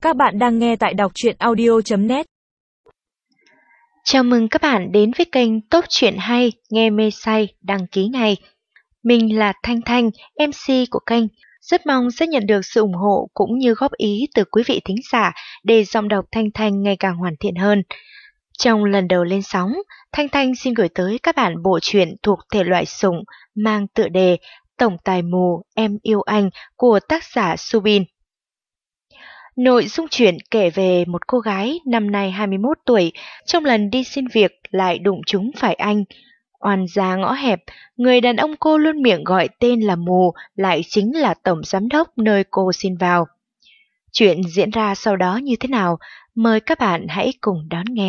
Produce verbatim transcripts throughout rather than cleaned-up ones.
Các bạn đang nghe tại đọc truyện audio chấm net. Chào mừng các bạn đến với kênh Top Truyện Hay, nghe mê say, đăng ký ngay. Mình là Thanh Thanh, em xê của kênh. Rất mong sẽ nhận được sự ủng hộ cũng như góp ý từ quý vị thính giả để giọng đọc Thanh Thanh ngày càng hoàn thiện hơn. Trong lần đầu lên sóng, Thanh Thanh xin gửi tới các bạn bộ truyện thuộc thể loại sủng mang tựa đề Tổng tài mù em yêu anh của tác giả Subin. Nội dung truyện kể về một cô gái năm nay hai mươi mốt tuổi, trong lần đi xin việc lại đụng trúng phải anh. Oan gia ngõ hẹp, người đàn ông cô luôn miệng gọi tên là mù lại chính là tổng giám đốc nơi cô xin vào. Chuyện diễn ra sau đó như thế nào? Mời các bạn hãy cùng đón nghe.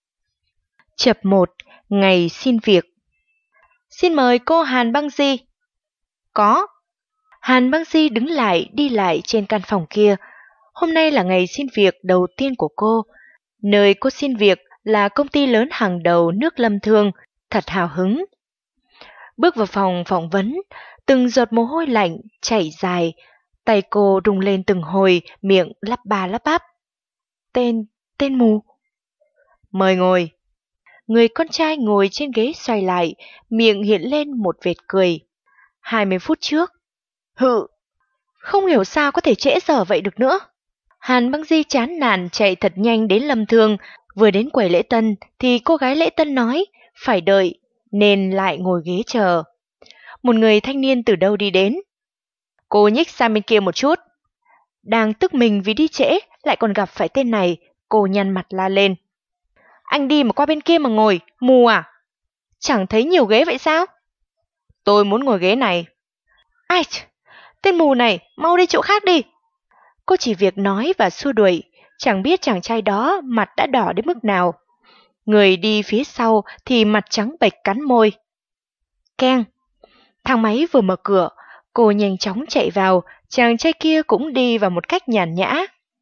Chập một, ngày xin việc. Xin mời cô Hàn Băng Di. Có. Hàn Băng Di đứng lại đi lại trên căn phòng kia. Hôm nay là ngày xin việc đầu tiên của cô. Nơi cô xin việc là công ty lớn hàng đầu nước Lâm Thương, thật hào hứng. Bước vào phòng phỏng vấn, từng giọt mồ hôi lạnh chảy dài, tay cô rung lên từng hồi, miệng lắp ba lắp bắp. Tên, tên mù. Mời ngồi. Người con trai ngồi trên ghế xoay lại, miệng hiện lên một vệt cười. Hai mươi phút trước. Hự, không hiểu sao có thể trễ giờ vậy được nữa. Hàn Băng Di chán nản chạy thật nhanh đến Lâm Thương, vừa đến quầy lễ tân thì cô gái lễ tân nói phải đợi nên lại ngồi ghế chờ. Một người thanh niên từ đâu đi đến. Cô nhích sang bên kia một chút. Đang tức mình vì đi trễ lại còn gặp phải tên này, cô nhăn mặt la lên. Anh đi mà qua bên kia mà ngồi, mù à? Chẳng thấy nhiều ghế vậy sao? Tôi muốn ngồi ghế này. Ai, tên mù này, mau đi chỗ khác đi. Cô chỉ việc nói và xua đuổi, chẳng biết chàng trai đó mặt đã đỏ đến mức nào. Người đi phía sau thì mặt trắng bệch cắn môi. Keng! Thang máy vừa mở cửa, cô nhanh chóng chạy vào, chàng trai kia cũng đi vào một cách nhàn nhã.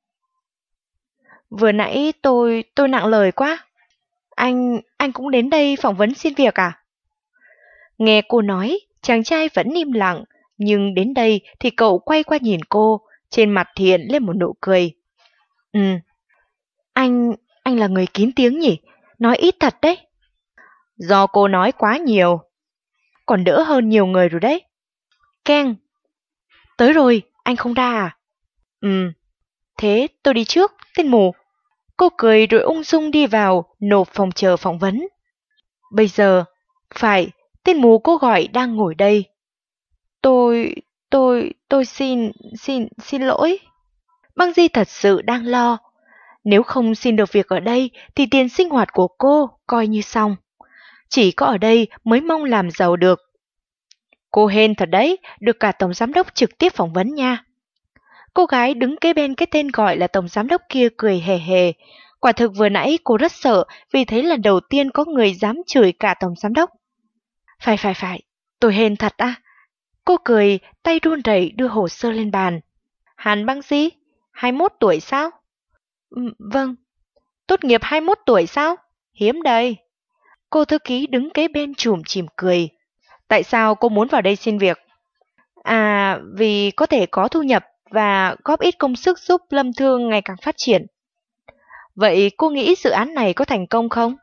Vừa nãy tôi, tôi nặng lời quá. Anh, anh cũng đến đây phỏng vấn xin việc à? Nghe cô nói, chàng trai vẫn im lặng, nhưng đến đây thì cậu quay qua nhìn cô, trên mặt hiện lên một nụ cười. Ừ, anh, anh là người kín tiếng nhỉ? Nói ít thật đấy. Do cô nói quá nhiều. Còn đỡ hơn nhiều người rồi đấy. Keng. Tới rồi, anh không ra à? Ừ, thế tôi đi trước, tên mù. Cô cười rồi ung dung đi vào, nộp phòng chờ phỏng vấn. Bây giờ, phải, tên mù cô gọi đang ngồi đây. Tôi, tôi, tôi xin, xin, xin lỗi. Băng Di thật sự đang lo. Nếu không xin được việc ở đây thì tiền sinh hoạt của cô coi như xong. Chỉ có ở đây mới mong làm giàu được. Cô hên thật đấy, được cả tổng giám đốc trực tiếp phỏng vấn nha. Cô gái đứng kế bên cái tên gọi là tổng giám đốc kia cười hề hề. Quả thực vừa nãy cô rất sợ vì thấy lần đầu tiên có người dám chửi cả tổng giám đốc. Phải phải phải, tôi hên thật à. Cô cười, tay run rẩy đưa hồ sơ lên bàn. Hàn Băng Di, hai mươi mốt tuổi sao? Ừ, vâng. Tốt nghiệp hai mươi mốt tuổi sao? Hiếm đây. Cô thư ký đứng kế bên chùm chìm cười. Tại sao cô muốn vào đây xin việc? À, vì có thể có thu nhập và góp ít công sức giúp Lâm Thương ngày càng phát triển. Vậy cô nghĩ dự án này có thành công không?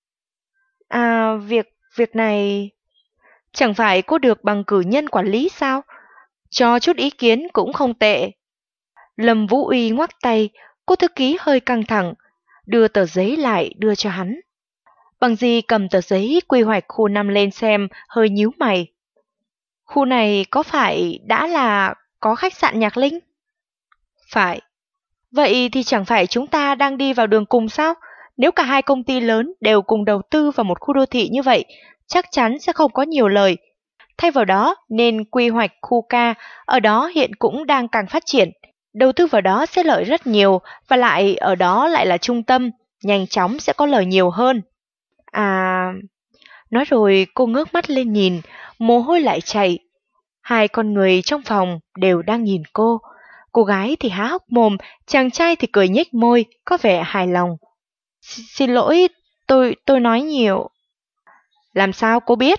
À, việc, việc này... Chẳng phải cô được bằng cử nhân quản lý sao? Cho chút ý kiến cũng không tệ. Lâm Vũ Uy ngoắc tay, cô thư ký hơi căng thẳng, đưa tờ giấy lại đưa cho hắn. Bằng Di cầm tờ giấy quy hoạch khu năm lên xem, hơi nhíu mày. Khu này có phải đã là có khách sạn Nhạc Linh? Phải. Vậy thì chẳng phải chúng ta đang đi vào đường cùng sao? Nếu cả hai công ty lớn đều cùng đầu tư vào một khu đô thị như vậy, chắc chắn sẽ không có nhiều lời. Thay vào đó nên quy hoạch khu K, ở đó hiện cũng đang càng phát triển. Đầu tư vào đó sẽ lợi rất nhiều, và lại ở đó lại là trung tâm, nhanh chóng sẽ có lời nhiều hơn. À... Nói rồi cô ngước mắt lên nhìn, mồ hôi lại chảy. Hai con người trong phòng đều đang nhìn cô. Cô gái thì há hốc mồm, chàng trai thì cười nhếch môi, có vẻ hài lòng. Xin lỗi, tôi, tôi nói nhiều. Làm sao cô biết?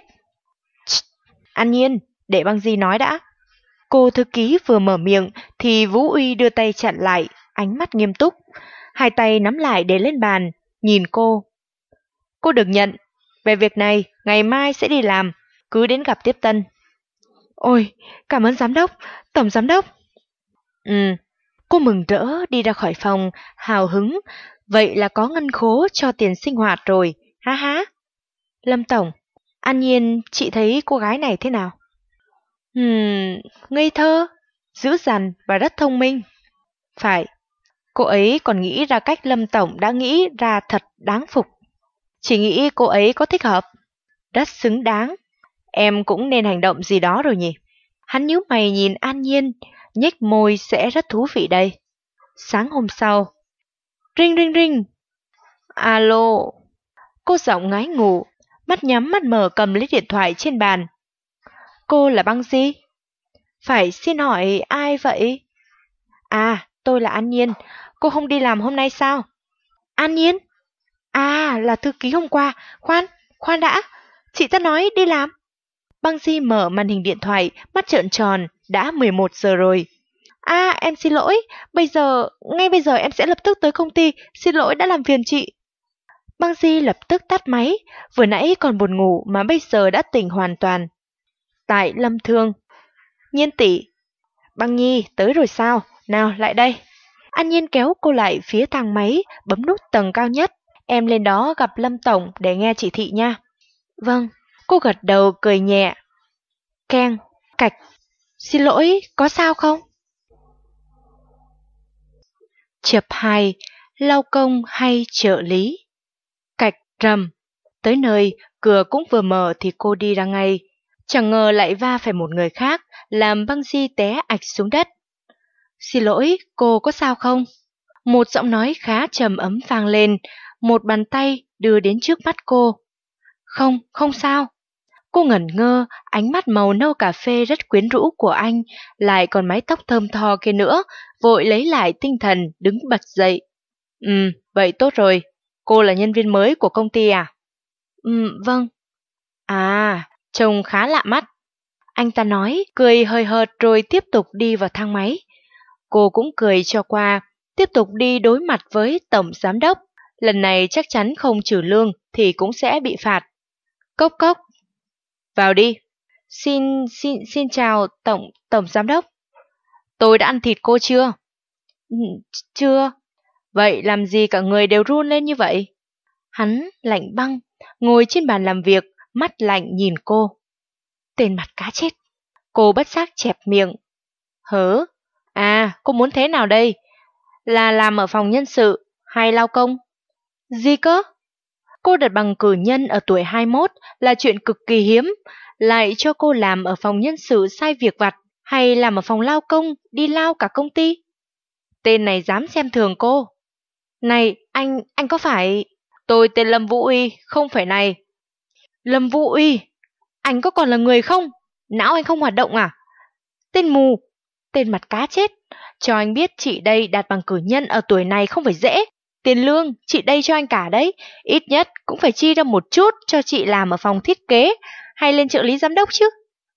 An nhiên, để Băng Di nói đã. Cô thư ký vừa mở miệng thì Vũ Uy đưa tay chặn lại. ánh mắt nghiêm túc, hai tay nắm lại để lên bàn, nhìn cô. Cô được nhận, về việc này ngày mai sẽ đi làm, cứ đến gặp tiếp tân. Ôi, cảm ơn giám đốc, tổng giám đốc. Ừ, cô mừng rỡ đi ra khỏi phòng, hào hứng, vậy là có ngân khố cho tiền sinh hoạt rồi, ha ha. Lâm tổng, An Nhiên, chị thấy cô gái này thế nào? Ừm, ngây thơ, dữ dằn và rất thông minh. Phải, cô ấy còn nghĩ ra cách Lâm tổng đã nghĩ ra thật đáng phục. Chỉ nghĩ cô ấy có thích hợp. Rất xứng đáng. Em cũng nên hành động gì đó rồi nhỉ? Hắn nhíu mày nhìn An Nhiên, nhếch môi sẽ rất thú vị đây. Sáng hôm sau. Ring ring ring. Alo. Cô giọng ngái ngủ, mắt nhắm mắt mở cầm lấy điện thoại trên bàn. Cô là Băng Di? Phải xin hỏi ai vậy? À, tôi là An Nhiên. Cô không đi làm hôm nay sao? An Nhiên? À, là thư ký hôm qua. Khoan, khoan đã. Chị ta nói đi làm. Băng Di mở màn hình điện thoại, mắt trợn tròn. Đã mười một giờ rồi. À, em xin lỗi. Bây giờ, ngay bây giờ em sẽ lập tức tới công ty. Xin lỗi đã làm phiền chị. Băng Di lập tức tắt máy. Vừa nãy còn buồn ngủ mà bây giờ đã tỉnh hoàn toàn. Tại Lâm Thương. Nhiên tỷ. Băng Nhi, tới rồi sao? Nào, lại đây. An Nhiên kéo cô lại phía thang máy, bấm nút tầng cao nhất. Em lên đó gặp Lâm tổng để nghe chỉ thị nha. Vâng, cô gật đầu cười nhẹ. Keng, cạch. Xin lỗi, có sao không? Chập hai, lao công hay trợ lý? Cạch rầm. Tới nơi, cửa cũng vừa mở thì cô đi ra ngay. Chẳng ngờ lại va phải một người khác, làm Băng Di té ạch xuống đất. Xin lỗi, cô có sao không? Một giọng nói khá trầm ấm vang lên, một bàn tay đưa đến trước mắt cô. Không, không sao. Cô ngẩn ngơ, ánh mắt màu nâu cà phê rất quyến rũ của anh, lại còn mái tóc thơm tho kia nữa, vội lấy lại tinh thần, đứng bật dậy. Ừ, vậy tốt rồi. Cô là nhân viên mới của công ty à? Ừ, vâng. À, trông khá lạ mắt. Anh ta nói, cười hơi hợt rồi tiếp tục đi vào thang máy. Cô cũng cười cho qua, tiếp tục đi đối mặt với tổng giám đốc. Lần này chắc chắn không trừ lương thì cũng sẽ bị phạt. Cốc cốc. Vào đi. Xin, xin, xin chào tổng, tổng giám đốc. Tôi đã ăn thịt cô chưa? Chưa. Vậy làm gì cả người đều run lên như vậy? Hắn lạnh băng, ngồi trên bàn làm việc, mắt lạnh nhìn cô. Tên mặt cá chết. Cô bất giác chẹp miệng. Hớ? À, cô muốn thế nào đây? Là làm ở phòng nhân sự hay lao công? Gì cơ? Cô đặt bằng cử nhân ở tuổi hai mươi mốt là chuyện cực kỳ hiếm, lại cho cô làm ở phòng nhân sự sai việc vặt hay làm ở phòng lao công đi lao cả công ty? Tên này dám xem thường cô. Này, anh, anh có phải... Tôi tên Lâm Vũ Uy, không phải này. Lâm Vũ Uy? Anh có còn là người không? Não anh không hoạt động à? Tên mù, tên mặt cá chết. Cho anh biết chị đây đạt bằng cử nhân ở tuổi này không phải dễ. Tiền lương chị đây cho anh cả đấy. Ít nhất cũng phải chi ra một chút cho chị làm ở phòng thiết kế hay lên trợ lý giám đốc chứ.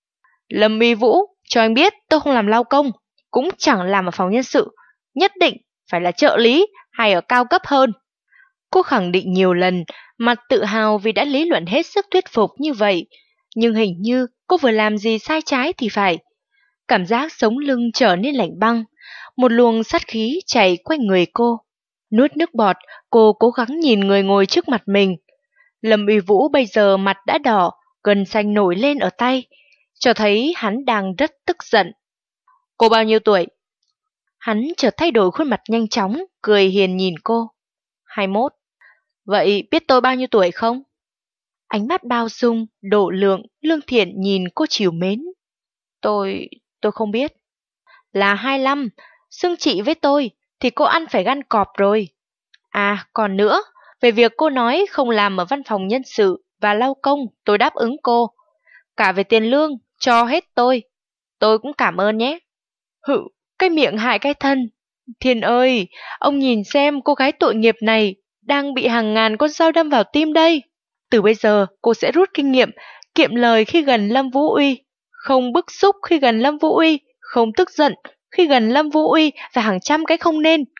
Lâm Uy Vũ, cho anh biết tôi không làm lao công, cũng chẳng làm ở phòng nhân sự. Nhất định phải là trợ lý hay ở cao cấp hơn. Cô khẳng định nhiều lần, mặt tự hào vì đã lý luận hết sức thuyết phục như vậy. Nhưng hình như cô vừa làm gì sai trái thì phải. Cảm giác sống lưng trở nên lạnh băng, một luồng sát khí chảy quanh người cô. Nuốt nước bọt, cô cố gắng nhìn người ngồi trước mặt mình. Lâm Uy Vũ bây giờ mặt đã đỏ, gân xanh nổi lên ở tay, cho thấy hắn đang rất tức giận. Cô bao nhiêu tuổi? Hắn chợt thay đổi khuôn mặt nhanh chóng, cười hiền nhìn cô. hai mươi mốt. Vậy biết tôi bao nhiêu tuổi không? Ánh mắt bao dung, độ lượng, lương thiện nhìn cô trìu mến. Tôi... tôi không biết. Là hai mươi lăm, xưng chị với tôi thì cô ăn phải gan cọp rồi. À, còn nữa, về việc cô nói không làm ở văn phòng nhân sự và lao công, tôi đáp ứng cô. Cả về tiền lương, cho hết tôi. Tôi cũng cảm ơn nhé. Hự, cái miệng hại cái thân. Thiên ơi, ông nhìn xem cô gái tội nghiệp này đang bị hàng ngàn con dao đâm vào tim đây. Từ bây giờ cô sẽ rút kinh nghiệm, kiệm lời khi gần Lâm Vũ Uy, không bức xúc khi gần Lâm Vũ Uy, không tức giận khi gần Lâm Vũ Uy và hàng trăm cái không nên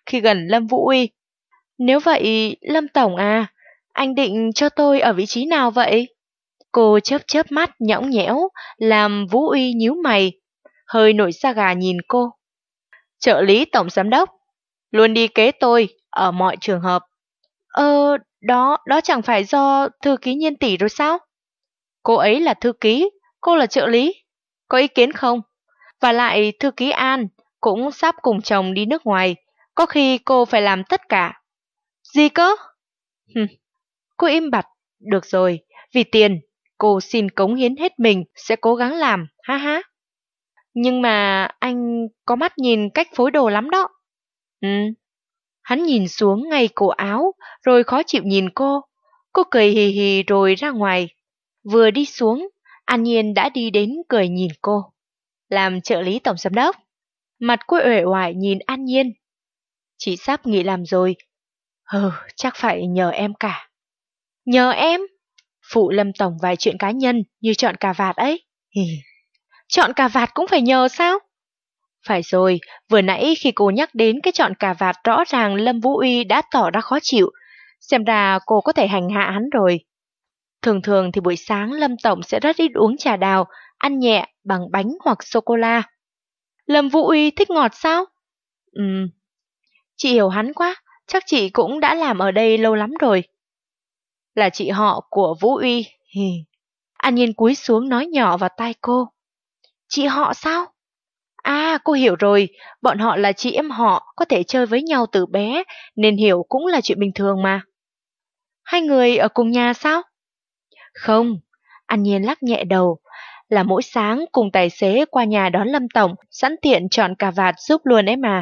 khi gần Lâm Vũ Uy. Nếu vậy, Lâm Tổng à, anh định cho tôi ở vị trí nào vậy? Cô chớp chớp mắt nhõng nhẽo, làm Vũ Uy nhíu mày, hơi nổi da gà nhìn cô. Trợ lý tổng giám đốc, luôn đi kế tôi ở mọi trường hợp. Ờ, đó, đó chẳng phải do thư ký Nhiên tỷ rồi sao? Cô ấy là thư ký, cô là trợ lý. Có ý kiến không? Và lại thư ký An cũng sắp cùng chồng đi nước ngoài, có khi cô phải làm tất cả. Gì cơ? Hừm. Cô im bặt. Được rồi, vì tiền, cô xin cống hiến hết mình, sẽ cố gắng làm, ha ha. Nhưng mà anh có mắt nhìn cách phối đồ lắm đó. Ừ. Hắn nhìn xuống ngay cổ áo, rồi khó chịu nhìn cô. Cô cười hì hì rồi ra ngoài. Vừa đi xuống, An Nhiên đã đi đến cười nhìn cô. Làm trợ lý tổng giám đốc. Mặt cô uể oải nhìn An Nhiên. Chị sắp nghỉ làm rồi. Ừ, chắc phải nhờ em cả. Nhờ em? Phụ Lâm Tổng vài chuyện cá nhân như chọn cà vạt ấy. Hì. Chọn cà vạt cũng phải nhờ sao? Phải rồi, vừa nãy khi cô nhắc đến cái chọn cà vạt rõ ràng Lâm Vũ Uy đã tỏ ra khó chịu. Xem ra cô có thể hành hạ hắn rồi. Thường thường thì buổi sáng Lâm Tổng sẽ rất ít uống trà đào, ăn nhẹ bằng bánh hoặc sô-cô-la. Lâm Vũ Uy thích ngọt sao? Ừm. Chị hiểu hắn quá, chắc chị cũng đã làm ở đây lâu lắm rồi. Là chị họ của Vũ Uy. Hì. An Nhiên cúi xuống nói nhỏ vào tai cô. Chị họ sao? À, cô hiểu rồi, bọn họ là chị em họ, có thể chơi với nhau từ bé, nên hiểu cũng là chuyện bình thường mà. Hai người ở cùng nhà sao? Không, An Nhiên lắc nhẹ đầu, là mỗi sáng cùng tài xế qua nhà đón Lâm Tổng, sẵn tiện chọn cà vạt giúp luôn ấy mà.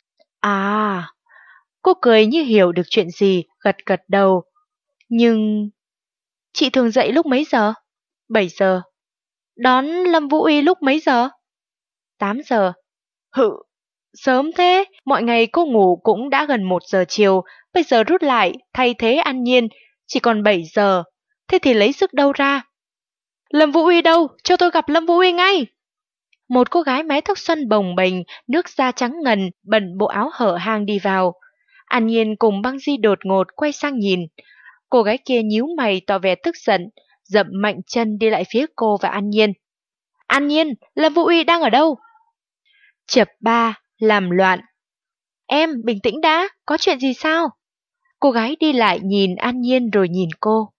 À, cô cười như hiểu được chuyện gì, gật gật đầu. Nhưng... Chị thường dậy lúc mấy giờ? bảy giờ. Đón Lâm Vũ Uy lúc mấy giờ? tám giờ. Hự, sớm thế, mọi ngày cô ngủ cũng đã gần một giờ chiều, bây giờ rút lại, thay thế An Nhiên, chỉ còn bảy giờ, thế thì lấy sức đâu ra? Lâm Vũ Uy đâu? Cho tôi gặp Lâm Vũ Uy ngay! Một cô gái mái tóc xoăn bồng bềnh, nước da trắng ngần, bận bộ áo hở hang đi vào. An Nhiên cùng Băng Di đột ngột quay sang nhìn. Cô gái kia nhíu mày tỏ vẻ tức giận, dậm mạnh chân đi lại phía cô và An Nhiên. An Nhiên, Lâm Vũ Uy đang ở đâu? Chập ba, làm loạn. Em, bình tĩnh đã, có chuyện gì sao? Cô gái đi lại nhìn An Nhiên rồi nhìn cô.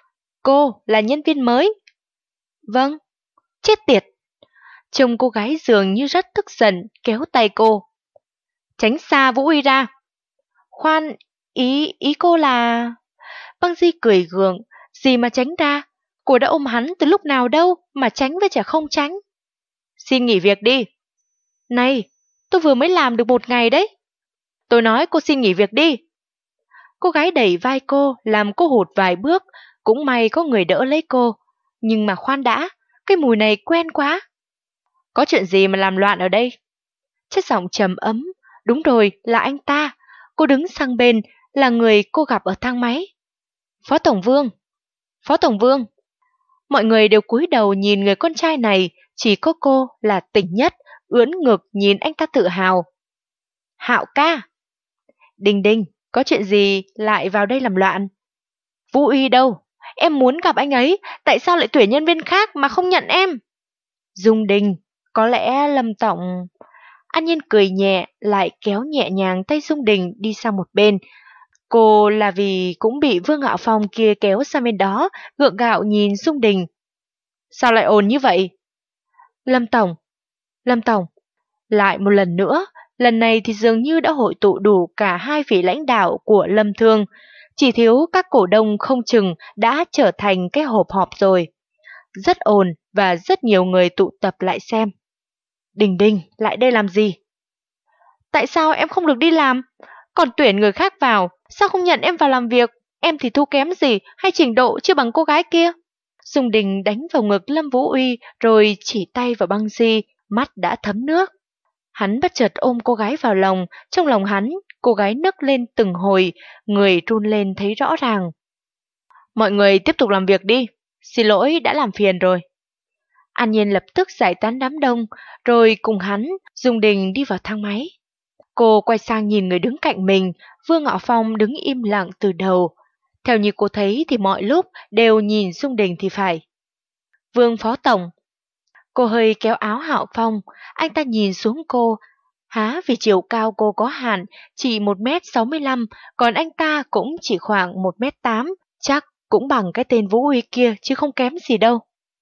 Cô là nhân viên mới? Vâng. Chết tiệt. Trông cô gái dường như rất tức giận, kéo tay cô. Tránh xa Vũ Uy ra. Khoan, ý, ý cô là... Băng Di cười gượng, gì mà tránh ra? Cô đã ôm hắn từ lúc nào đâu mà tránh với chả không tránh. Xin nghỉ việc đi. Này, tôi vừa mới làm được một ngày đấy. Tôi nói cô xin nghỉ việc đi. Cô gái đẩy vai cô, làm cô hụt vài bước, cũng may có người đỡ lấy cô. Nhưng mà khoan đã, cái mùi này quen quá. Có chuyện gì mà làm loạn ở đây? Chất giọng trầm ấm, đúng rồi, là anh ta. Cô đứng sang bên, là người cô gặp ở thang máy. Phó Tổng Vương. Phó Tổng Vương. Mọi người đều cúi đầu nhìn người con trai này, chỉ có cô là tỉnh nhất, ưỡn ngực nhìn anh ta tự hào. Hạo ca. Đình Đình, có chuyện gì lại vào đây làm loạn? Vũ Uy đâu? Em muốn gặp anh ấy, tại sao lại tuyển nhân viên khác mà không nhận em? Dung Đình, có lẽ Lâm Tổng... An Nhiên cười nhẹ, lại kéo nhẹ nhàng tay Dung Đình đi sang một bên. Cô là vì cũng bị Vương Hạo Phong kia kéo sang bên đó, gượng gạo nhìn Dung Đình. Sao lại ồn như vậy? Lâm Tổng, Lâm Tổng, lại một lần nữa, lần này thì dường như đã hội tụ đủ cả hai vị lãnh đạo của Lâm Thương. Chỉ thiếu các cổ đông không chừng đã trở thành cái hộp họp rồi. Rất ồn và rất nhiều người tụ tập lại xem. Đình Đình, lại đây làm gì? Tại sao em không được đi làm? Còn tuyển người khác vào, sao không nhận em vào làm việc? Em thì thua kém gì hay trình độ chưa bằng cô gái kia? Dung Đình đánh vào ngực Lâm Vũ Uy rồi chỉ tay vào Băng Di, mắt đã thấm nước. Hắn bất chợt ôm cô gái vào lòng, trong lòng hắn, cô gái nấc lên từng hồi, người run lên thấy rõ ràng. Mọi người tiếp tục làm việc đi, xin lỗi đã làm phiền rồi. An Nhiên lập tức giải tán đám đông, rồi cùng hắn, Dung Đình đi vào thang máy. Cô quay sang nhìn người đứng cạnh mình, Vương Ngạo Phong đứng im lặng từ đầu. Theo như cô thấy thì mọi lúc đều nhìn Dung Đình thì phải. Vương Phó Tổng. Cô hơi kéo áo Hạo Phong, anh ta nhìn xuống cô. Há vì chiều cao cô có hạn, chỉ một mét sáu mươi lăm, còn anh ta cũng chỉ khoảng một mét tám, chắc cũng bằng cái tên Vũ Uy kia chứ không kém gì đâu.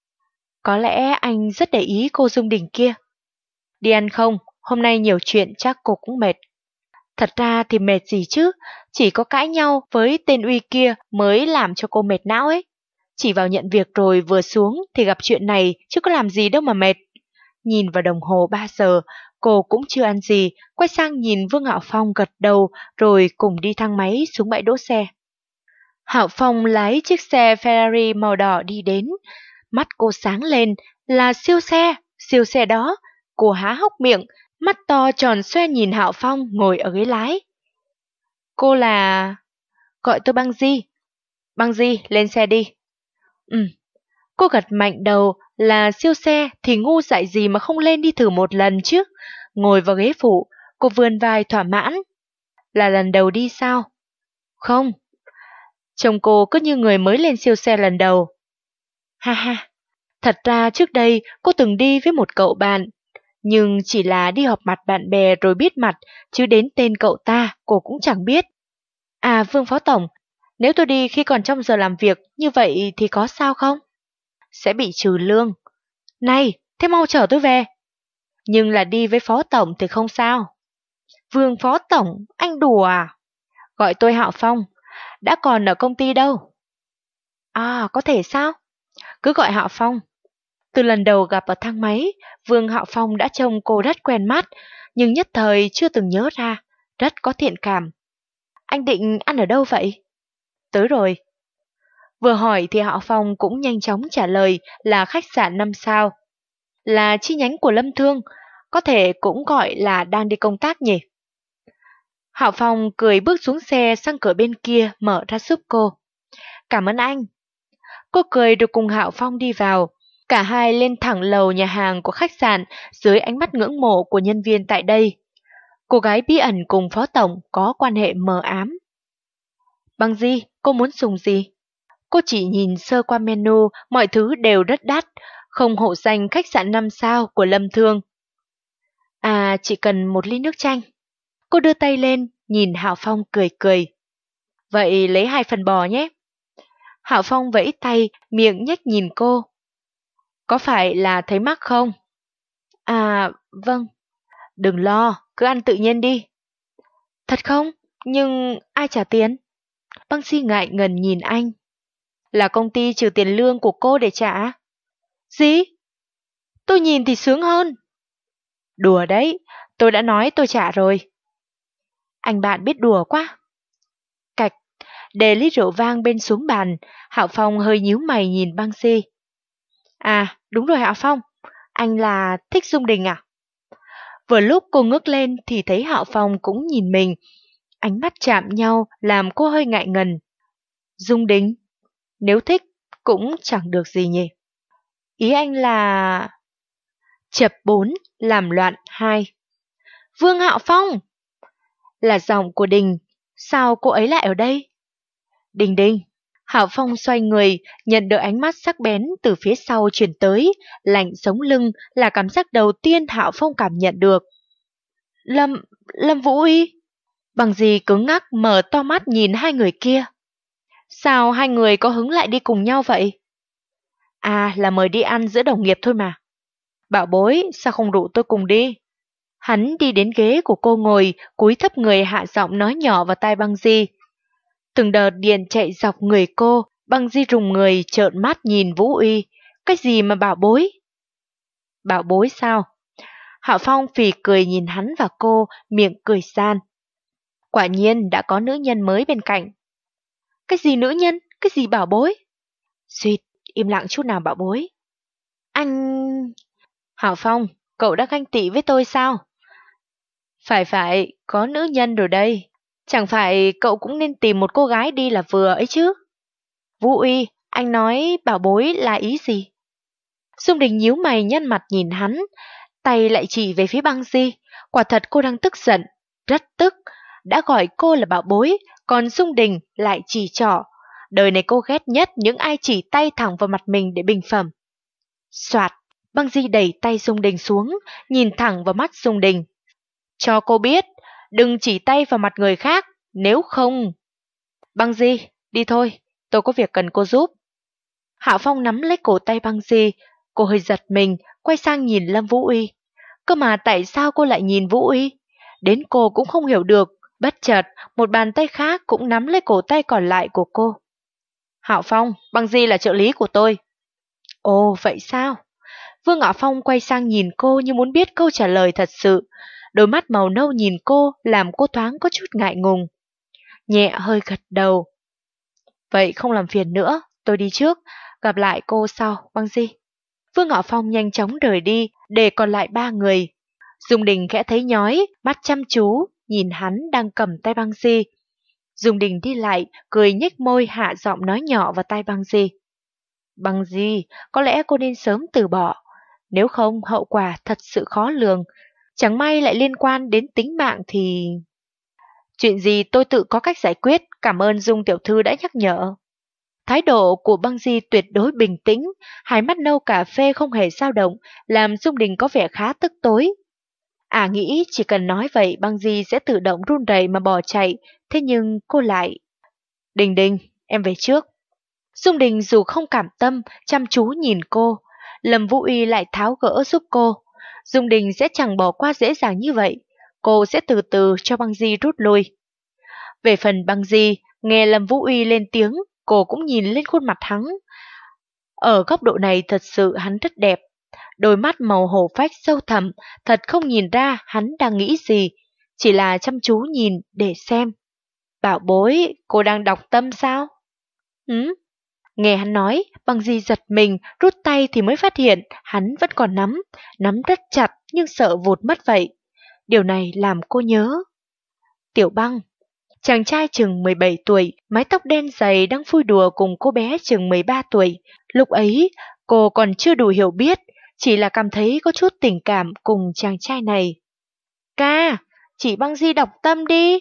Có lẽ anh rất để ý cô Dung Đình kia. Đi ăn không? Hôm nay nhiều chuyện chắc cô cũng mệt. Thật ra thì mệt gì chứ, chỉ có cãi nhau với tên Uy kia mới làm cho cô mệt não ấy. Chỉ vào nhận việc rồi vừa xuống thì gặp chuyện này chứ có làm gì đâu mà mệt. Nhìn vào đồng hồ ba giờ, cô cũng chưa ăn gì, quay sang nhìn Vương Hạo Phong gật đầu rồi cùng đi thang máy xuống bãi đỗ xe. Hạo Phong lái chiếc xe Ferrari màu đỏ đi đến, mắt cô sáng lên, là siêu xe, siêu xe đó. Cô há hốc miệng, mắt to tròn xoe nhìn Hạo Phong ngồi ở ghế lái. Cô là... Gọi tôi Băng Di. Băng Di, lên xe đi. Ừ. Cô gật mạnh đầu, là siêu xe thì ngu dại gì mà không lên đi thử một lần chứ. Ngồi vào ghế phụ, cô vươn vai thỏa mãn. Là lần đầu đi sao? Không. Chồng cô cứ như người mới lên siêu xe lần đầu. Ha ha. Thật ra trước đây cô từng đi với một cậu bạn, nhưng chỉ là đi họp mặt bạn bè rồi biết mặt, chứ đến tên cậu ta cô cũng chẳng biết. À Vương Phó Tổng, nếu tôi đi khi còn trong giờ làm việc như vậy thì có sao không? Sẽ bị trừ lương. Này, thế mau chở tôi về. Nhưng là đi với Phó Tổng thì không sao. Vương Phó Tổng, anh đùa à? Gọi tôi Hạo Phong, đã còn ở công ty đâu. À, có thể sao? Cứ gọi Hạo Phong. Từ lần đầu gặp ở thang máy, Vương Hạo Phong đã trông cô rất quen mắt, nhưng nhất thời chưa từng nhớ ra, rất có thiện cảm. Anh định ăn ở đâu vậy? Tới rồi. Vừa hỏi thì Hạo Phong cũng nhanh chóng trả lời là khách sạn năm sao. Là chi nhánh của Lâm Thương, có thể cũng gọi là đang đi công tác nhỉ. Hạo Phong cười bước xuống xe sang cửa bên kia mở ra giúp cô. Cảm ơn anh. Cô cười được cùng Hạo Phong đi vào. Cả hai lên thẳng lầu nhà hàng của khách sạn dưới ánh mắt ngưỡng mộ của nhân viên tại đây. Cô gái bí ẩn cùng Phó Tổng có quan hệ mờ ám. Băng Di, cô muốn dùng gì? Cô chỉ nhìn sơ qua menu, mọi thứ đều rất đắt, không hộ danh khách sạn năm sao của Lâm Thương. À, chỉ cần một ly nước chanh. Cô đưa tay lên, nhìn Hạo Phong cười cười. Vậy lấy hai phần bò nhé. Hạo Phong vẫy tay, miệng nhếch nhìn cô. Có phải là thấy mắc không? À, vâng. Đừng lo, cứ ăn tự nhiên đi. Thật không? Nhưng ai trả tiền? Băng Di ngại ngần nhìn anh. Là công ty trừ tiền lương của cô để trả. Gì? Tôi nhìn thì sướng hơn. Đùa đấy, tôi đã nói tôi trả rồi. Anh bạn biết đùa quá. Cạch, để ly rượu vang bên xuống bàn, Hạo Phong hơi nhíu mày nhìn Băng Di. À, đúng rồi Hạo Phong, anh là thích Dung Đình à? Vừa lúc cô ngước lên thì thấy Hạo Phong cũng nhìn mình. Ánh mắt chạm nhau làm cô hơi ngại ngần. Dung Đình, nếu thích cũng chẳng được gì nhỉ. Ý anh là... Chập bốn, làm loạn hai. Vương Hạo Phong! Là giọng của Đình, sao cô ấy lại ở đây? Đình Đình. Hạo Phong xoay người, nhận được ánh mắt sắc bén từ phía sau truyền tới, lạnh sống lưng là cảm giác đầu tiên Hạo Phong cảm nhận được. Lâm, Lâm Vũ Uy. Bằng gì cứng ngắc mở to mắt nhìn hai người kia. Sao hai người có hứng lại đi cùng nhau vậy? À, là mời đi ăn giữa đồng nghiệp thôi mà. Bảo bối, sao không rủ tôi cùng đi? Hắn đi đến ghế của cô ngồi, cúi thấp người hạ giọng nói nhỏ vào tai Băng Di. Từng đợt điện chạy dọc người cô, Băng Di rùng người trợn mắt nhìn Vũ Uy. Cái gì mà bảo bối? Bảo bối sao? Hạo Phong phì cười nhìn hắn và cô, miệng cười san. Quả nhiên đã có nữ nhân mới bên cạnh. Cái gì nữ nhân? Cái gì bảo bối? Xuyệt, im lặng chút nào bảo bối. Anh... Hạo Phong, cậu đã ganh tị với tôi sao? Phải phải, có nữ nhân rồi đây. Chẳng phải cậu cũng nên tìm một cô gái đi là vừa ấy chứ? Vũ Uy, anh nói bảo bối là ý gì? Dung Đình nhíu mày nhăn mặt nhìn hắn, tay lại chỉ về phía Băng Di. Quả thật cô đang tức giận. rất tức, đã gọi cô là bảo bối, còn Dung Đình lại chỉ trỏ. Đời này cô ghét nhất những ai chỉ tay thẳng vào mặt mình để bình phẩm. Soạt, Băng Di đẩy tay Dung Đình xuống, nhìn thẳng vào mắt Dung Đình. Cho cô biết, đừng chỉ tay vào mặt người khác, nếu không... Băng Di, đi thôi, tôi có việc cần cô giúp. Hạo Phong nắm lấy cổ tay Băng Di, cô hơi giật mình, quay sang nhìn Lâm Vũ Uy. Cơ mà tại sao cô lại nhìn Vũ Uy? Đến cô cũng không hiểu được, bất chợt một bàn tay khác cũng nắm lấy cổ tay còn lại của cô. Hạo Phong, Băng Di là trợ lý của tôi. Ồ, vậy sao? Vương Ngạo Phong quay sang nhìn cô như muốn biết câu trả lời thật sự. Đôi mắt màu nâu nhìn cô làm cô thoáng có chút ngại ngùng. Nhẹ hơi gật đầu. Vậy không làm phiền nữa, tôi đi trước, gặp lại cô sau, Băng Di. Vương Ngạo Phong nhanh chóng rời đi, để còn lại ba người. Dung Đình khẽ thấy nhói, mắt chăm chú, nhìn hắn đang cầm tay Băng Di. Dung Đình đi lại, cười nhếch môi hạ giọng nói nhỏ vào tai Băng Di. Băng Di, có lẽ cô nên sớm từ bỏ. Nếu không, hậu quả thật sự khó lường. Chẳng may lại liên quan đến tính mạng thì... Chuyện gì tôi tự có cách giải quyết, cảm ơn Dung tiểu thư đã nhắc nhở. Thái độ của Băng Di tuyệt đối bình tĩnh, hai mắt nâu cà phê không hề dao động, làm Dung Đình có vẻ khá tức tối. À nghĩ chỉ cần nói vậy Băng Di sẽ tự động run rẩy mà bỏ chạy, thế nhưng cô lại... Đình Đình, em về trước. Dung Đình dù không cảm tâm, chăm chú nhìn cô, Lâm Vũ Uy lại tháo gỡ giúp cô. Dung Đình sẽ chẳng bỏ qua dễ dàng như vậy, cô sẽ từ từ cho Băng Di rút lui. Về phần Băng Di, nghe Lâm Vũ Uy lên tiếng, cô cũng nhìn lên khuôn mặt hắn. Ở góc độ này thật sự hắn rất đẹp. Đôi mắt màu hổ phách sâu thẳm, thật không nhìn ra hắn đang nghĩ gì, chỉ là chăm chú nhìn để xem. Bảo bối, cô đang đọc tâm sao? Hứ? Nghe hắn nói, Băng Di giật mình, rút tay thì mới phát hiện hắn vẫn còn nắm, nắm rất chặt nhưng sợ vụt mất vậy. Điều này làm cô nhớ. Tiểu Băng, chàng trai chừng mười bảy tuổi, mái tóc đen dày đang vui đùa cùng cô bé chừng mười ba tuổi. Lúc ấy, cô còn chưa đủ hiểu biết, chỉ là cảm thấy có chút tình cảm cùng chàng trai này. Ca, chỉ Băng Di đọc tâm đi.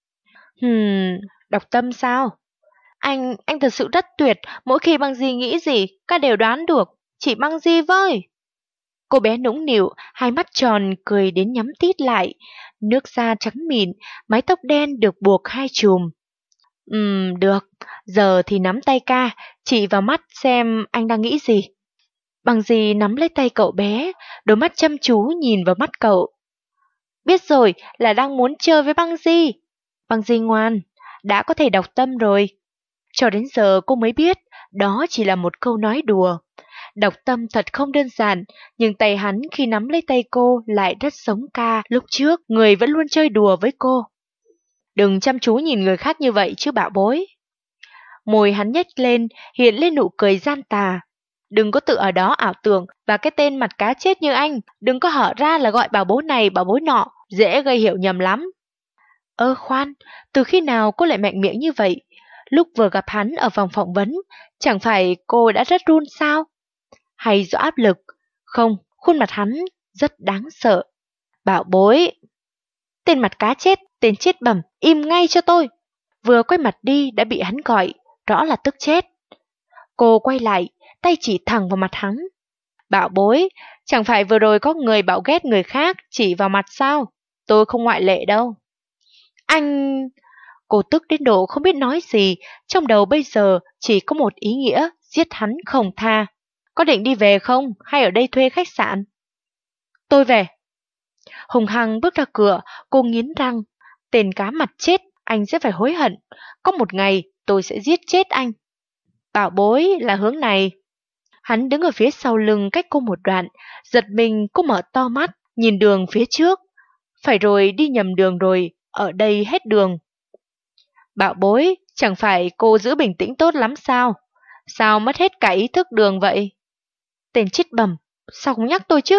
Hừm, đọc tâm sao? Anh, anh thật sự rất tuyệt, mỗi khi Băng Di nghĩ gì, ca đều đoán được, chỉ Băng Di với. Cô bé nũng nịu, hai mắt tròn cười đến nhắm tít lại, nước da trắng mịn, mái tóc đen được buộc hai chùm. Ừm, được, giờ thì nắm tay ca, chỉ vào mắt xem anh đang nghĩ gì. Băng Di nắm lấy tay cậu bé, đôi mắt chăm chú nhìn vào mắt cậu. Biết rồi, là đang muốn chơi với Băng Di. Băng Di ngoan, đã có thể đọc tâm rồi. Cho đến giờ cô mới biết, đó chỉ là một câu nói đùa. Đọc tâm thật không đơn giản, nhưng tay hắn khi nắm lấy tay cô lại rất giống ca. Lúc trước, người vẫn luôn chơi đùa với cô. Đừng chăm chú nhìn người khác như vậy chứ bảo bối. Môi hắn nhếch lên, hiện lên nụ cười gian tà. Đừng có tự ở đó ảo tưởng, và cái tên mặt cá chết như anh, đừng có hở ra là gọi bảo bối này bảo bối nọ, dễ gây hiểu nhầm lắm. Ơ khoan, từ khi nào cô lại mạnh miệng như vậy? Lúc vừa gặp hắn ở phòng phỏng vấn, chẳng phải cô đã rất run sao? Hay do áp lực? Không, khuôn mặt hắn rất đáng sợ. Bảo bối! Tên mặt cá chết, tên chết bẩm, im ngay cho tôi! Vừa quay mặt đi đã bị hắn gọi, rõ là tức chết. Cô quay lại, tay chỉ thẳng vào mặt hắn. Bảo bối, chẳng phải vừa rồi có người bảo ghét người khác chỉ vào mặt sao? Tôi không ngoại lệ đâu. Anh... Cô tức đến độ không biết nói gì, trong đầu bây giờ chỉ có một ý nghĩa, giết hắn không tha. Có định đi về không, hay ở đây thuê khách sạn? Tôi về. Hùng hăng bước ra cửa, cô nghiến răng. Tên cá mặt chết, anh sẽ phải hối hận. Có một ngày, tôi sẽ giết chết anh. Bảo bối là hướng này. Hắn đứng ở phía sau lưng cách cô một đoạn, giật mình cô mở to mắt, nhìn đường phía trước. Phải rồi, đi nhầm đường rồi, ở đây hết đường. Bảo bối, chẳng phải cô giữ bình tĩnh tốt lắm sao? Sao mất hết cả ý thức đường vậy? Tên chết bẩm, sao không nhắc tôi chứ?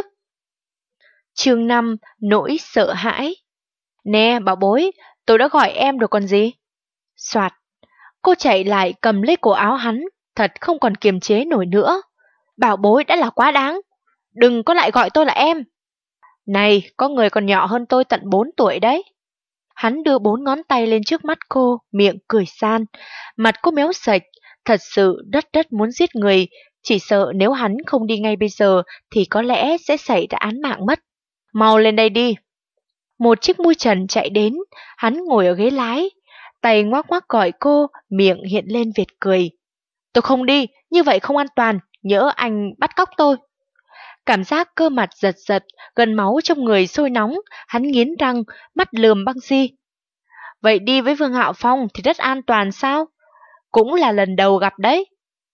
Chương năm, nỗi sợ hãi. Nè, bảo bối, tôi đã gọi em rồi còn gì? Soạt, cô chạy lại cầm lấy cổ áo hắn, thật không còn kiềm chế nổi nữa. Bảo bối đã là quá đáng, đừng có lại gọi tôi là em. Này, có người còn nhỏ hơn tôi tận bốn tuổi đấy. Hắn đưa bốn ngón tay lên trước mắt cô, miệng cười san. Mặt cô méo sạch, thật sự rất rất muốn giết người, chỉ sợ nếu hắn không đi ngay bây giờ thì có lẽ sẽ xảy ra án mạng mất. Mau lên đây đi. Một chiếc mui trần chạy đến, hắn ngồi ở ghế lái, tay ngoắc ngoắc gọi cô, miệng hiện lên vệt cười. Tôi không đi, như vậy không an toàn, nhỡ anh bắt cóc tôi. Cảm giác cơ mặt giật giật, gần máu trong người sôi nóng, hắn nghiến răng, mắt lườm Băng Di. Vậy đi với Vương Hạo Phong thì rất an toàn sao? Cũng là lần đầu gặp đấy.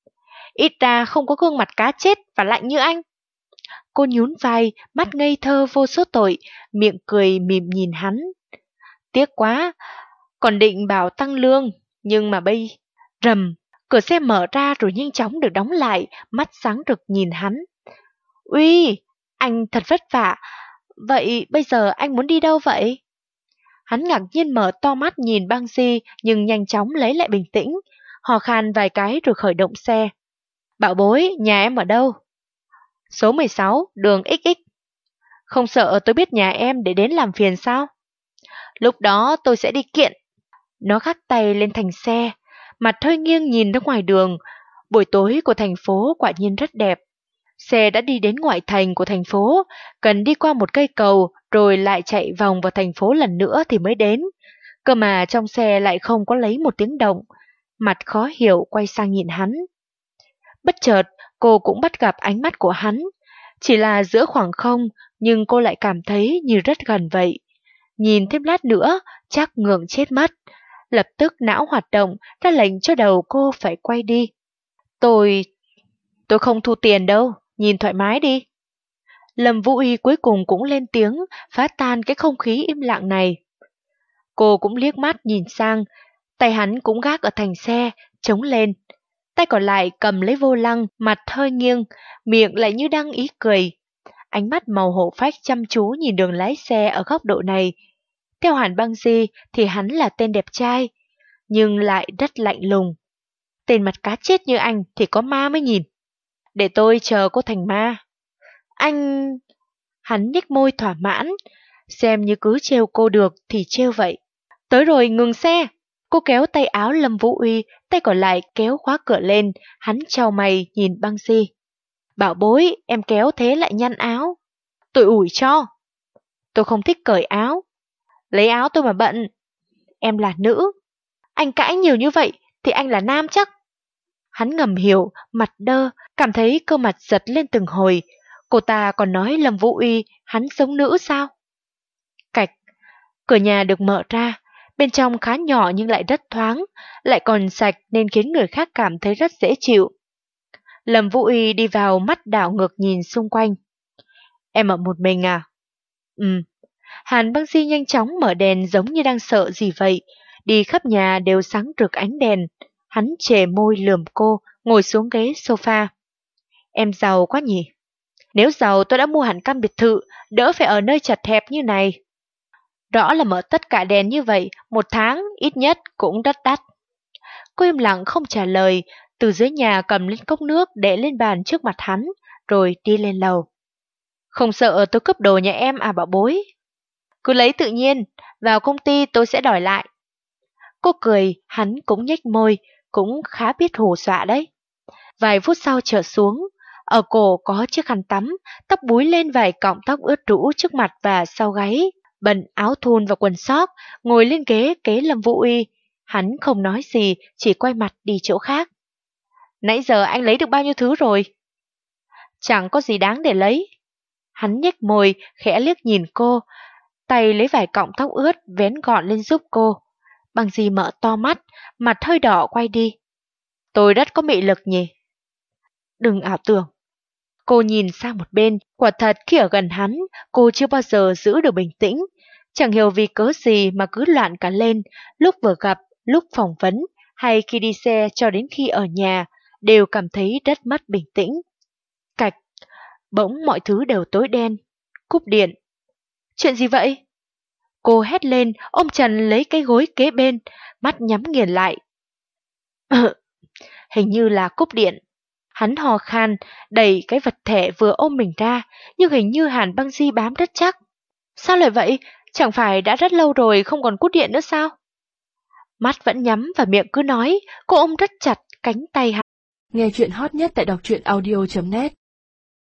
Ít ra không có gương mặt cá chết và lạnh như anh. Cô nhún vai, mắt ngây thơ vô số tội, miệng cười mỉm nhìn hắn. Tiếc quá, còn định bảo tăng lương, nhưng mà bây... Rầm, cửa xe mở ra rồi nhanh chóng được đóng lại, mắt sáng rực nhìn hắn. Uy, anh thật vất vả. Vậy bây giờ anh muốn đi đâu vậy? Hắn ngạc nhiên mở to mắt nhìn Băng Di, nhưng nhanh chóng lấy lại bình tĩnh, hò khan vài cái rồi khởi động xe. Bảo bối, nhà em ở đâu? Số mười sáu, đường ích ích. Không sợ tôi biết nhà em để đến làm phiền sao? Lúc đó tôi sẽ đi kiện. Nó gác tay lên thành xe, mặt hơi nghiêng nhìn ra ngoài đường. Buổi tối của thành phố quả nhiên rất đẹp. Xe đã đi đến ngoại thành của thành phố, cần đi qua một cây cầu rồi lại chạy vòng vào thành phố lần nữa thì mới đến. Cơ mà trong xe lại không có lấy một tiếng động. Mặt khó hiểu quay sang nhìn hắn. Bất chợt, cô cũng bắt gặp ánh mắt của hắn. Chỉ là giữa khoảng không, nhưng cô lại cảm thấy như rất gần vậy. Nhìn thêm lát nữa, chắc ngượng chết mất. Lập tức não hoạt động, ra lệnh cho đầu cô phải quay đi. Tôi... tôi không thu tiền đâu, nhìn thoải mái đi. Lâm Vũ Uy cuối cùng cũng lên tiếng, phá tan cái không khí im lặng này. Cô cũng liếc mắt nhìn sang, tay hắn cũng gác ở thành xe, chống lên. Tay còn lại cầm lấy vô lăng, mặt hơi nghiêng, miệng lại như đang ý cười. Ánh mắt màu hổ phách chăm chú nhìn đường lái xe ở góc độ này. Theo Hàn Băng Di thì hắn là tên đẹp trai, nhưng lại rất lạnh lùng. Tên mặt cá chết như anh thì có ma mới nhìn. Để tôi chờ cô thành ma. Anh... Hắn nhếch môi thỏa mãn, xem như cứ trêu cô được thì trêu vậy. Tới rồi, ngừng xe. Cô kéo tay áo Lâm Vũ Uy, tay còn lại kéo khóa cửa lên, hắn chau mày nhìn Băng Di. Bảo bối, em kéo thế lại nhăn áo. Tôi ủi cho. Tôi không thích cởi áo. Lấy áo tôi mà bận. Em là nữ. Anh cãi nhiều như vậy thì anh là nam chắc. Hắn ngầm hiểu, mặt đơ, cảm thấy cơ mặt giật lên từng hồi. Cô ta còn nói Lâm Vũ Uy hắn giống nữ sao? Cạch, cửa nhà được mở ra. Bên trong khá nhỏ nhưng lại rất thoáng, lại còn sạch nên khiến người khác cảm thấy rất dễ chịu. Lâm Vũ Uy đi vào, mắt đảo ngược nhìn xung quanh. Em ở một mình à? Ừm. Hàn Băng Di nhanh chóng mở đèn giống như đang sợ gì vậy. Đi khắp nhà đều sáng rực ánh đèn. Hắn chề môi lườm cô, ngồi xuống ghế sofa. Em giàu quá nhỉ? Nếu giàu tôi đã mua hẳn căn biệt thự, đỡ phải ở nơi chật hẹp như này. Rõ là mở tất cả đèn như vậy, một tháng ít nhất cũng rất đắt. Cô im lặng không trả lời, từ dưới nhà cầm lên cốc nước để lên bàn trước mặt hắn, rồi đi lên lầu. Không sợ tôi cướp đồ nhà em à bảo bối? Cứ lấy tự nhiên, vào công ty tôi sẽ đòi lại. Cô cười, hắn cũng nhếch môi, cũng khá biết hù dọa đấy. Vài phút sau trở xuống, ở cổ có chiếc khăn tắm, tóc búi lên vài cọng tóc ướt rũ trước mặt và sau gáy, bận áo thun và quần sóc, ngồi lên ghế kế Lâm Vũ Uy. Hắn không nói gì, chỉ quay mặt đi chỗ khác. Nãy giờ anh lấy được bao nhiêu thứ rồi? Chẳng có gì đáng để lấy. Hắn nhếch môi, khẽ liếc nhìn cô, tay lấy vài cọng tóc ướt vén gọn lên giúp cô. Băng Di mở to mắt, mặt hơi đỏ quay đi. Tôi rất có mị lực nhỉ? Đừng ảo tưởng. Cô nhìn sang một bên, quả thật khi ở gần hắn, cô chưa bao giờ giữ được bình tĩnh. Chẳng hiểu vì cớ gì mà cứ loạn cả lên, lúc vừa gặp, lúc phỏng vấn, hay khi đi xe cho đến khi ở nhà, đều cảm thấy rất mất bình tĩnh. Cạch, bỗng mọi thứ đều tối đen. Cúp điện. Chuyện gì vậy? Cô hét lên, ôm Trần lấy cái gối kế bên, mắt nhắm nghiền lại. Hình như là cúp điện. Hắn hò khan, đẩy cái vật thể vừa ôm mình ra, nhưng hình như Hàn Băng Di bám rất chắc. Sao lại vậy? Chẳng phải đã rất lâu rồi không còn cúp điện nữa sao? Mắt vẫn nhắm và miệng cứ nói, cô ôm rất chặt cánh tay hắn. Nghe chuyện hot nhất tại đọc truyện audio chấm net